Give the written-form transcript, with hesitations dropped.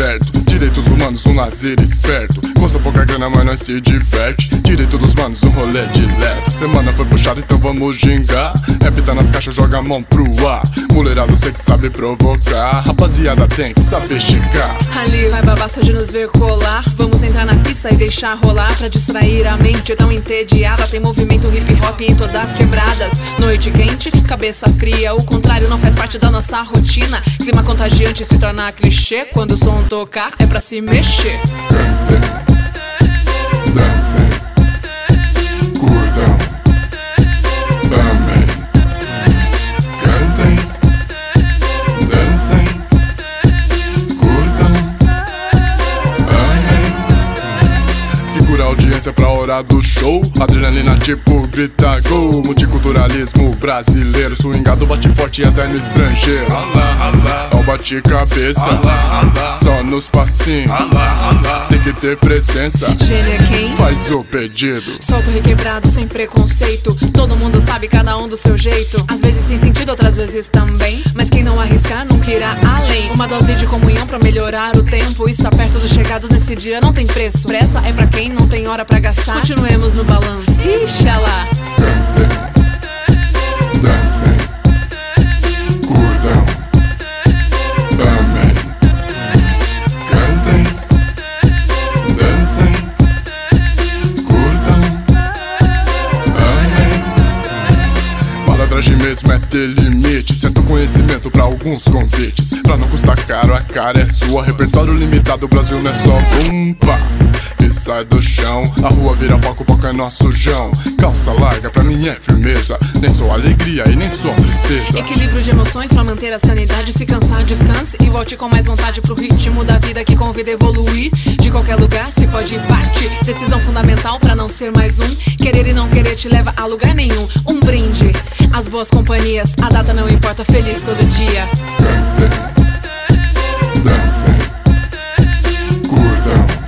certo. Direitos humanos, um lazer esperto. Custa pouca grana, mas nós se diverte. Direito dos manos, um rolê de leve. Semana foi puxada, então vamos gingar. Rap tá nas caixas, joga a mão pro ar. Mulherado sei que sabe provocar. Rapaziada tem que saber chegar. Ali vai babar só de nos ver colar. Vamos entrar na pista e deixar rolar. Pra distrair a mente tão entediada. Tem movimento hip hop em todas as quebradas. Noite quente, cabeça fria. O contrário não faz parte da nossa rotina. Clima contagiante se torna clichê. Quando o som tocar é pra se mexer. Cantem, dancem, curtam, amem. Cantem, dancem, curtam, amem. Segura a audiência pra hora do show. Adrenalina tipo grita gol. Multiculturalismo brasileiro. Swingado bate forte até no estrangeiro. Ao bate cabeça, só nos passinhos. Tem que ter presença. Gênio é quem? Faz o pedido. Solto requebrado sem preconceito. Todo mundo sabe, cada um do seu jeito. Às vezes tem sentido, outras vezes também. Mas quem não arriscar nunca irá além. Uma dose de comunhão pra melhorar o tempo. Está perto dos chegados nesse dia não tem preço. Pressa é pra quem não tem hora pra gastar. Continuemos no balanço. Ixalá. Cantem, dancem, curtam, amem. Cantem, dancem, curtam, amem. Malandragem mesmo é ter limite. Senta o conhecimento pra alguns convites. Pra não custar caro, a cara é sua. Repertório limitado, o Brasil não é só bumba e sai do chão. A rua vira palco, palco é nosso jão. Calça larga pra mim é firmeza. Nem só alegria e nem só tristeza. Equilíbrio de emoções pra manter a sanidade. Se cansar, descanse e volte com mais vontade pro ritmo da vida que convida a evoluir. De qualquer lugar se pode partir. Decisão fundamental pra não ser mais um. Querer e não querer te leva a lugar nenhum. Um brinde às boas companhias. A data não importa, feliz todo dia. Cantem, dancem, curtam,